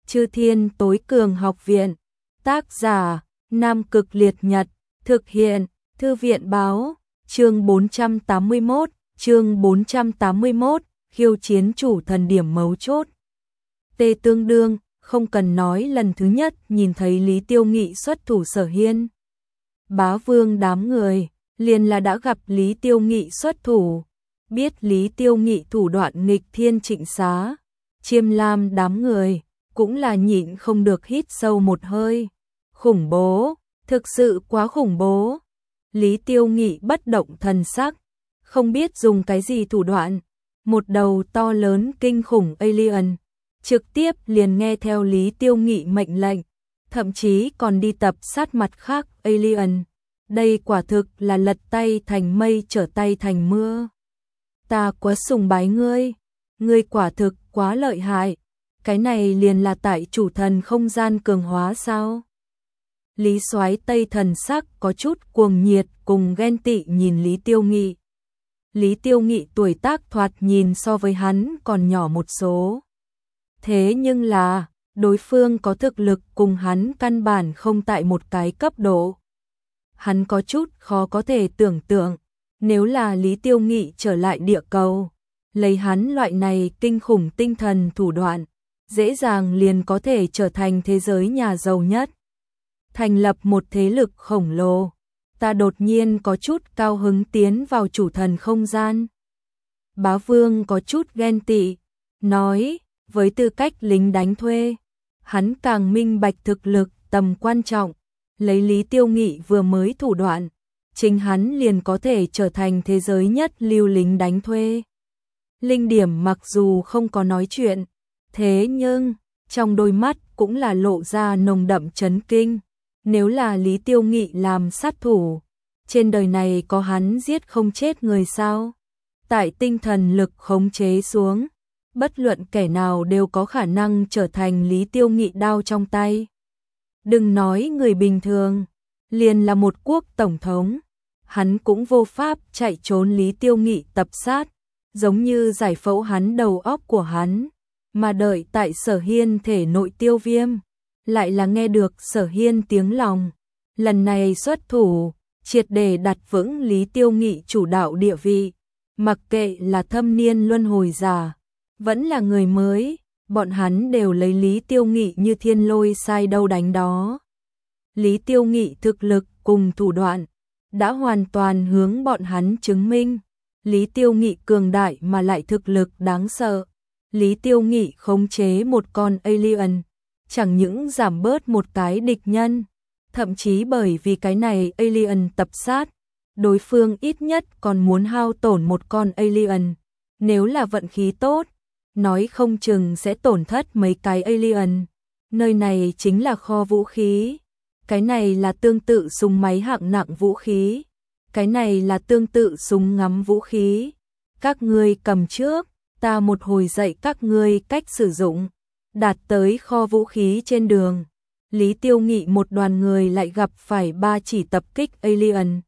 Chư Thiên Tối Cường Học Viện. Tác giả: Nam Cực Liệt Nhật. Thực hiện: Thư viện báo. Chương 481, khiêu chiến chủ thần điểm mấu chốt. Tê Tương Đương, không cần nói, lần thứ nhất nhìn thấy Lý Tiêu Nghị xuất thủ Sở Hiên Bá Vương đám người, liền là đã gặp Lý Tiêu Nghị xuất thủ, biết Lý Tiêu Nghị thủ đoạn nghịch thiên trịnh xá, Chiêm Lam đám người cũng là nhịn không được hít sâu một hơi. Khủng bố, thực sự quá khủng bố. Lý Tiêu Nghị bất động thần sắc, không biết dùng cái gì thủ đoạn, một đầu to lớn kinh khủng alien, trực tiếp liền nghe theo Lý Tiêu Nghị mệnh lệnh, thậm chí còn đi tập sát mặt khác alien. Đây quả thực là lật tay thành mây trở tay thành mưa. Ta quá sùng bái ngươi quả thực quá lợi hại. Cái này liền là tại chủ thần không gian cường hóa sao? Lý Soái Tây thần sắc có chút cuồng nhiệt cùng ghen tị nhìn Lý Tiêu Nghị. Lý Tiêu Nghị tuổi tác thoạt nhìn so với hắn còn nhỏ một số. Thế nhưng là, đối phương có thực lực cùng hắn căn bản không tại một cái cấp độ. Hắn có chút khó có thể tưởng tượng, nếu là Lý Tiêu Nghị trở lại địa cầu, lấy hắn loại này kinh khủng tinh thần thủ đoạn, dễ dàng liền có thể trở thành thế giới nhà giàu nhất, thành lập một thế lực khổng lồ. Ta đột nhiên có chút cao hứng tiến vào chủ thần không gian. Bá Vương có chút ghen tị, nói, với tư cách lính đánh thuê, hắn càng minh bạch thực lực tầm quan trọng, lấy Lý Tiêu Nghị vừa mới thủ đoạn, chính hắn liền có thể trở thành thế giới nhất lưu lính đánh thuê. Linh Điểm mặc dù không có nói chuyện, thế nhưng trong đôi mắt cũng là lộ ra nồng đậm chấn kinh. Nếu là Lý Tiêu Nghị làm sát thủ, trên đời này có hắn giết không chết người sao? Tại tinh thần lực khống chế xuống, bất luận kẻ nào đều có khả năng trở thành Lý Tiêu Nghị đao trong tay. Đừng nói người bình thường, liền là một quốc tổng thống, hắn cũng vô pháp chạy trốn Lý Tiêu Nghị tập sát, giống như giải phẫu hắn đầu óc của hắn, mà đợi tại Sở Hiên thể nội Tiêu Viêm, lại là nghe được Sở Hiên tiếng lòng. Lần này xuất thủ, triệt để đặt vững Lý Tiêu Nghị chủ đạo địa vị, mặc kệ là thâm niên luân hồi giả, vẫn là người mới, bọn hắn đều lấy Lý Tiêu Nghị như thiên lôi sai đâu đánh đó. Lý Tiêu Nghị thực lực cùng thủ đoạn đã hoàn toàn hướng bọn hắn chứng minh. Lý Tiêu Nghị cường đại mà lại thực lực đáng sợ. Lý Tiêu Nghị khống chế một con alien, chẳng những giảm bớt một cái địch nhân, thậm chí bởi vì cái này alien tập sát, đối phương ít nhất còn muốn hao tổn một con alien. Nếu là vận khí tốt, nói không chừng sẽ tổn thất mấy cái alien. Nơi này chính là kho vũ khí. Cái này là tương tự súng máy hạng nặng vũ khí. Cái này là tương tự súng ngắm vũ khí. Các ngươi cầm trước, ta một hồi dạy các ngươi cách sử dụng. Đạt tới kho vũ khí trên đường, Lý Tiêu Nghị một đoàn người lại gặp phải 3 chỉ tập kích alien.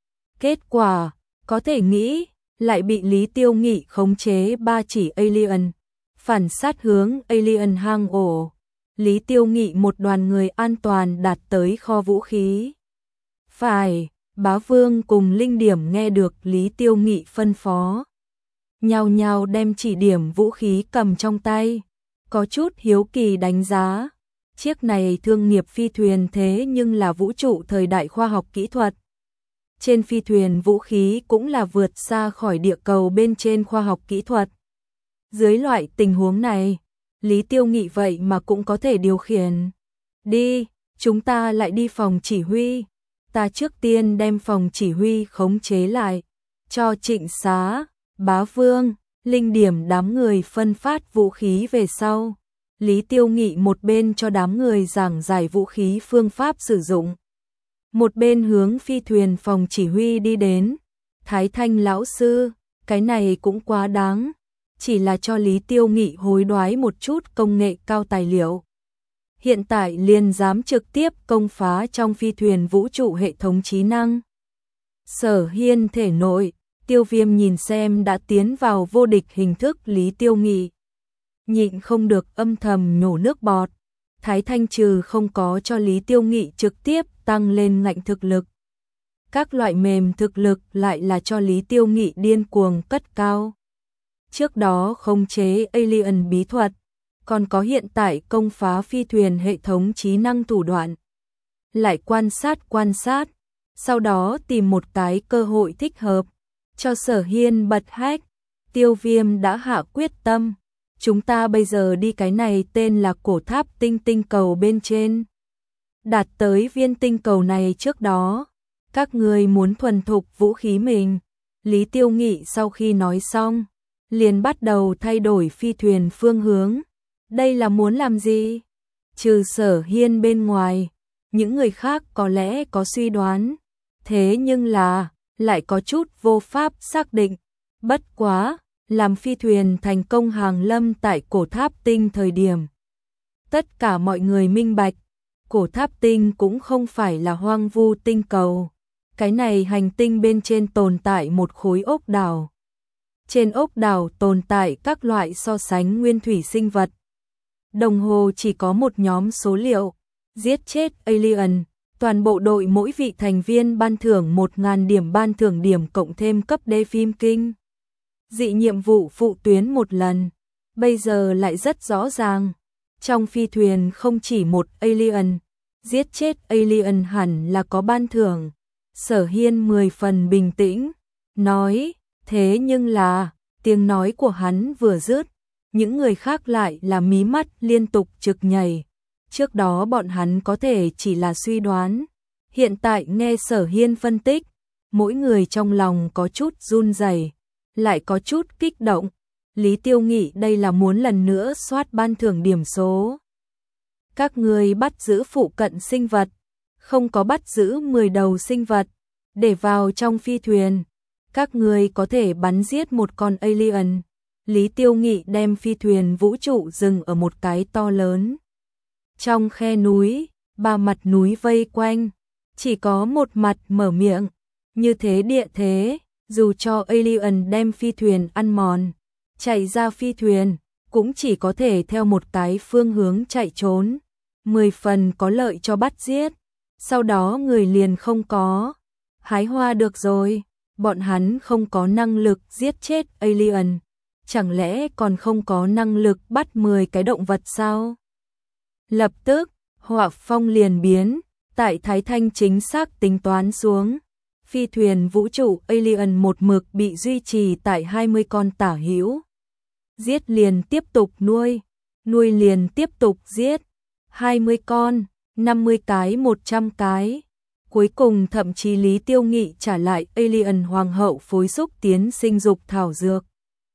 Kết quả, có thể nghĩ, lại bị Lý Tiêu Nghị khống chế 3 chỉ alien, phản sát hướng alien hang ổ. Lý Tiêu Nghị một đoàn người an toàn đạt tới kho vũ khí. Phải, Bá Vương cùng Linh Điểm nghe được Lý Tiêu Nghị phân phó, nhao nhao đem chỉ điểm vũ khí cầm trong tay, có chút hiếu kỳ đánh giá. Chiếc này thương nghiệp phi thuyền thế nhưng là vũ trụ thời đại khoa học kỹ thuật. Trên phi thuyền vũ khí cũng là vượt xa khỏi địa cầu bên trên khoa học kỹ thuật. Dưới loại tình huống này, Lý Tiêu Nghị vậy mà cũng có thể điều khiển. Đi, chúng ta lại đi phòng chỉ huy. Ta trước tiên đem phòng chỉ huy khống chế lại, cho Trịnh Xá, Bá Vương, Linh Điểm đám người phân phát vũ khí về sau. Lý Tiêu Nghị một bên cho đám người giảng giải vũ khí phương pháp sử dụng, một bên hướng phi thuyền phòng chỉ huy đi đến. Thái Thanh lão sư, cái này cũng quá đáng, chỉ là cho Lý Tiêu Nghị hối đoái một chút công nghệ cao tài liệu. Hiện tại liền dám trực tiếp công phá trong phi thuyền vũ trụ hệ thống trí năng. Sở Hiên thể nội, Tiêu Viêm nhìn xem đã tiến vào vô địch hình thức Lý Tiêu Nghị, nhịn không được âm thầm nhổ nước bọt. Thái Thanh trừ không có cho Lý Tiêu Nghị trực tiếp tăng lên ngạnh thực lực. Các loại mềm thực lực lại là cho Lý Tiêu Nghị điên cuồng cất cao. Trước đó khống chế alien bí thuật, còn có hiện tại công phá phi thuyền hệ thống trí năng thủ đoạn. Lại quan sát, sau đó tìm một cái cơ hội thích hợp, cho Sở Hiên bật hack. Tiêu Viêm đã hạ quyết tâm, chúng ta bây giờ đi cái này tên là cổ tháp tinh cầu bên trên. Đạt tới viên tinh cầu này trước đó, các người muốn thuần thục vũ khí mình. Lý Tiêu Nghị sau khi nói xong, liền bắt đầu thay đổi phi thuyền phương hướng. Đây là muốn làm gì? Trừ Sở Hiên bên ngoài, những người khác có lẽ có suy đoán, thế nhưng là lại có chút vô pháp xác định. Bất quá, làm phi thuyền thành công hàng lâm tại cổ tháp tinh thời điểm, tất cả mọi người minh bạch, cổ tháp tinh cũng không phải là hoang vu tinh cầu. Cái này hành tinh bên trên tồn tại một khối ốc đảo. Trên ốc đảo tồn tại các loại so sánh nguyên thủy sinh vật. Đồng hồ chỉ có một nhóm số liệu, giết chết alien, toàn bộ đội mỗi vị thành viên ban thưởng 1000 điểm ban thưởng điểm cộng thêm cấp D phim kinh. Dị nhiệm vụ phụ tuyến một lần, bây giờ lại rất rõ ràng. Trong phi thuyền không chỉ một alien, giết chết alien hẳn là có ban thưởng. Sở Hiên 10 phần bình tĩnh, nói, thế nhưng là, tiếng nói của hắn vừa dứt, những người khác lại là mí mắt liên tục trực nhảy. Trước đó bọn hắn có thể chỉ là suy đoán, hiện tại nghe Sở Hiên phân tích, mỗi người trong lòng có chút run rẩy, lại có chút kích động. Lý Tiêu Nghị đây là muốn lần nữa soát ban thưởng điểm số. Các người bắt giữ phụ cận sinh vật, không có bắt giữ 10 đầu sinh vật, để vào trong phi thuyền. Các người có thể bắn giết một con alien. Lý Tiêu Nghị đem phi thuyền vũ trụ dừng ở một cái to lớn. Trong khe núi, 3 mặt núi vây quanh, chỉ có một mặt mở miệng. Như thế địa thế, dù cho alien đem phi thuyền ăn mòn, chạy ra phi thuyền, cũng chỉ có thể theo một cái phương hướng chạy trốn. 10 phần có lợi cho bắt giết. Sau đó người liền không có. Hái hoa được rồi, bọn hắn không có năng lực giết chết alien. Chẳng lẽ còn không có năng lực bắt 10 cái động vật sao? Lập tức, họa phong liền biến, tại Thái Thanh chính xác tính toán xuống. Phi thuyền vũ trụ alien một mực bị duy trì tại 20 con tả hữu. Giết liền tiếp tục nuôi, nuôi liền tiếp tục giết. 20 con, 50 cái 100 cái. Cuối cùng thậm chí Lý Tiêu Nghị trả lại alien hoàng hậu phối xúc tiến sinh dục thảo dược.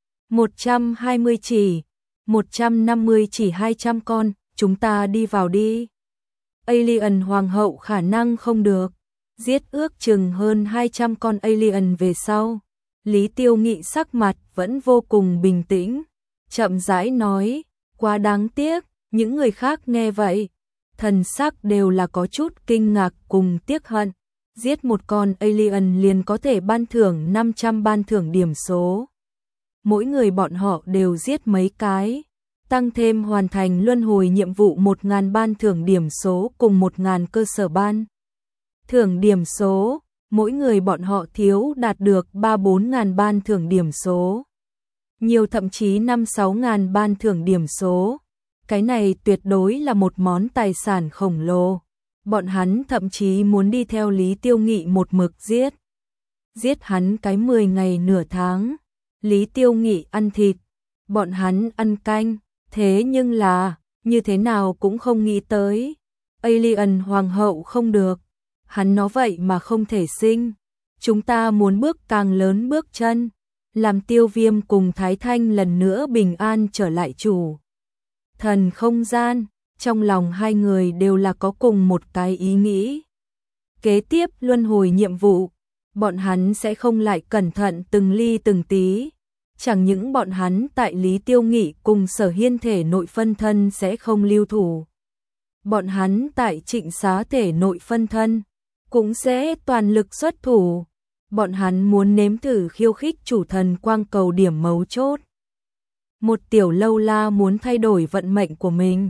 120 chỉ, 150 chỉ 200 con, chúng ta đi vào đi. Alien hoàng hậu khả năng không được, giết ước chừng hơn 200 con alien về sau. Lý Tiêu Nghị sắc mặt vẫn vô cùng bình tĩnh, chậm rãi nói, quá đáng tiếc. Những người khác nghe vậy, thần sắc đều là có chút kinh ngạc cùng tiếc hận. Giết một con alien liền có thể ban thưởng 500 ban thưởng điểm số. Mỗi người bọn họ đều giết mấy cái, tăng thêm hoàn thành luân hồi nhiệm vụ 1000 ban thưởng điểm số cùng 1000 cơ sở ban thưởng điểm số. Mỗi người bọn họ thiếu đạt được 3-4 ngàn ban thưởng điểm số. Nhiều thậm chí 5-6 ngàn ban thưởng điểm số. Cái này tuyệt đối là một món tài sản khổng lồ. Bọn hắn thậm chí muốn đi theo Lý Tiêu Nghị một mực giết. Giết hắn cái 10 ngày nửa tháng. Lý Tiêu Nghị ăn thịt, bọn hắn ăn canh. Thế nhưng là, như thế nào cũng không nghĩ tới. Alien hoàng hậu không được. Hắn nó vậy mà không thể sinh. Chúng ta muốn bước càng lớn bước chân. Làm Tiêu Viêm cùng Thái Thanh lần nữa bình an trở lại chủ thần không gian. Trong lòng hai người đều là có cùng một cái ý nghĩ. Kế tiếp luân hồi nhiệm vụ, bọn hắn sẽ không lại cẩn thận từng ly từng tí. Chẳng những bọn hắn tại Lý Tiêu Nghị cùng Sở Hiên thể nội phân thân sẽ không lưu thủ. Bọn hắn tại Trịnh Xá thể nội phân thân cũng sẽ toàn lực xuất thủ. Bọn hắn muốn nếm thử khiêu khích chủ thần quang cầu điểm mấu chốt. Một tiểu lâu la muốn thay đổi vận mệnh của mình.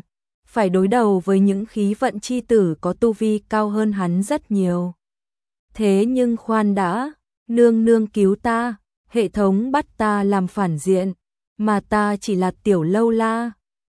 phải đối đầu với những khí vận chi tử có tu vi cao hơn hắn rất nhiều. Thế nhưng khoan đã, nương nương cứu ta, hệ thống bắt ta làm phản diện, mà ta chỉ là tiểu lâu la,